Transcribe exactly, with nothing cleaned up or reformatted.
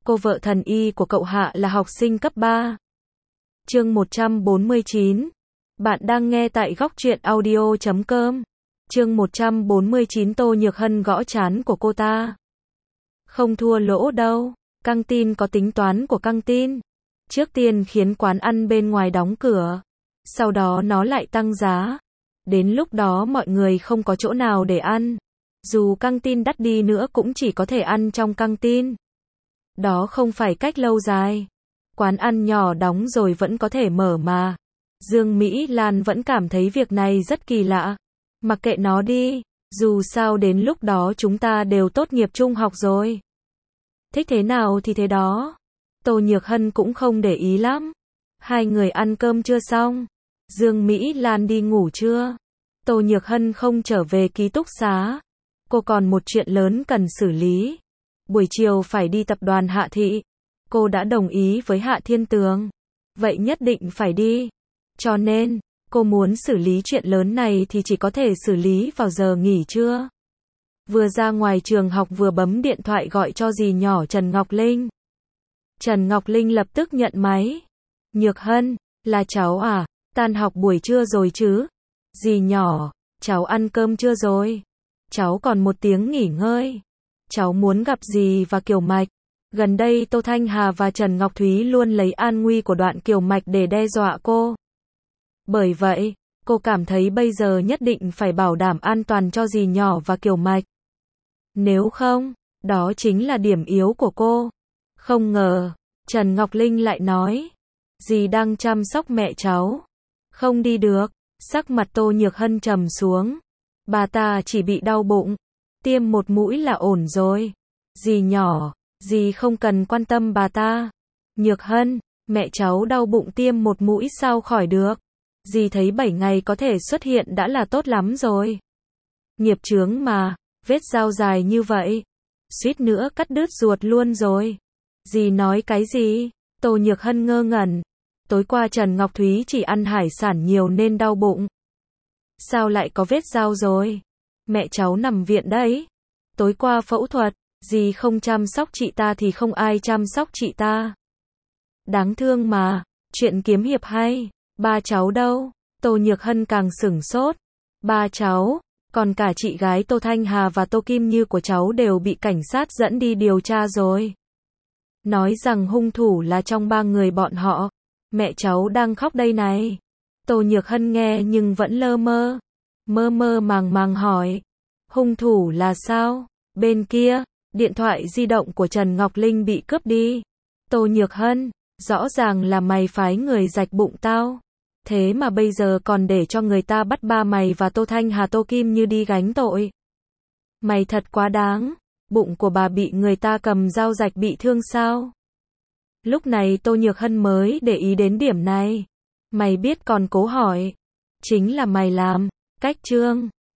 cô vợ thần y của cậu Hạ là học sinh cấp ba. Chương một trăm bốn mươi chín. Bạn đang nghe tại góc truyện audio chấm com. Chương một trăm bốn mươi chín. Tô Nhược Hân gõ trán của cô ta. Không thua lỗ đâu, căng tin có tính toán của căng tin. Trước tiên khiến quán ăn bên ngoài đóng cửa, sau đó nó lại tăng giá. Đến lúc đó mọi người không có chỗ nào để ăn. Dù căng tin đắt đi nữa cũng chỉ có thể ăn trong căng tin. Đó không phải cách lâu dài. Quán ăn nhỏ đóng rồi vẫn có thể mở mà. Dương Mỹ Lan vẫn cảm thấy việc này rất kỳ lạ. Mặc kệ nó đi, dù sao đến lúc đó chúng ta đều tốt nghiệp trung học rồi. Thích thế nào thì thế đó. Tô Nhược Hân cũng không để ý lắm. Hai người ăn cơm chưa xong? Dương Mỹ Lan đi ngủ chưa? Tô Nhược Hân không trở về ký túc xá. Cô còn một chuyện lớn cần xử lý. Buổi chiều phải đi tập đoàn Hạ Thị. Cô đã đồng ý với Hạ Thiên Tường. Vậy nhất định phải đi. Cho nên, cô muốn xử lý chuyện lớn này thì chỉ có thể xử lý vào giờ nghỉ trưa. Vừa ra ngoài trường học vừa bấm điện thoại gọi cho dì nhỏ Trần Ngọc Linh. Trần Ngọc Linh lập tức nhận máy. Nhược Hân, là cháu à, tan học buổi trưa rồi chứ? Dì nhỏ, cháu ăn cơm chưa rồi? Cháu còn một tiếng nghỉ ngơi. Cháu muốn gặp dì và Kiều Mạch. Gần đây Tô Thanh Hà và Trần Ngọc Thúy luôn lấy an nguy của Đoạn Kiều Mạch để đe dọa cô. Bởi vậy, cô cảm thấy bây giờ nhất định phải bảo đảm an toàn cho dì nhỏ và Kiều Mạch. Nếu không, đó chính là điểm yếu của cô. Không ngờ, Trần Ngọc Linh lại nói, dì đang chăm sóc mẹ cháu. Không đi được. Sắc mặt Tô Nhược Hân trầm xuống. Bà ta chỉ bị đau bụng. Tiêm một mũi là ổn rồi. Dì nhỏ, dì không cần quan tâm bà ta. Nhược Hân, mẹ cháu đau bụng tiêm một mũi sao khỏi được. Dì thấy bảy ngày có thể xuất hiện đã là tốt lắm rồi. Nghiệp chướng mà, vết dao dài như vậy. Suýt nữa cắt đứt ruột luôn rồi. Dì nói cái gì? Tô Nhược Hân ngơ ngẩn. Tối qua Trần Ngọc Thúy chỉ ăn hải sản nhiều nên đau bụng. Sao lại có vết dao rồi? Mẹ cháu nằm viện đấy. Tối qua phẫu thuật, dì không chăm sóc chị ta thì không ai chăm sóc chị ta. Đáng thương mà, chuyện kiếm hiệp hay. Ba cháu đâu? Tô Nhược Hân càng sửng sốt. Ba cháu, còn cả chị gái Tô Thanh Hà và Tô Kim Như của cháu đều bị cảnh sát dẫn đi điều tra rồi. Nói rằng hung thủ là trong ba người bọn họ. Mẹ cháu đang khóc đây này. Tô Nhược Hân nghe nhưng vẫn lơ mơ. Mơ mơ màng màng hỏi. Hung thủ là sao? Bên kia, điện thoại di động của Trần Ngọc Linh bị cướp đi. Tô Nhược Hân, rõ ràng là mày phái người rạch bụng tao. Thế mà bây giờ còn để cho người ta bắt ba mày và Tô Thanh Hà Tô Kim Như đi gánh tội. Mày thật quá đáng. Bụng của bà bị người ta cầm dao rạch bị thương sao? Lúc này Tô Nhược Hân mới để ý đến điểm này. Mày biết còn cố hỏi. Chính là mày làm. Cách Trương.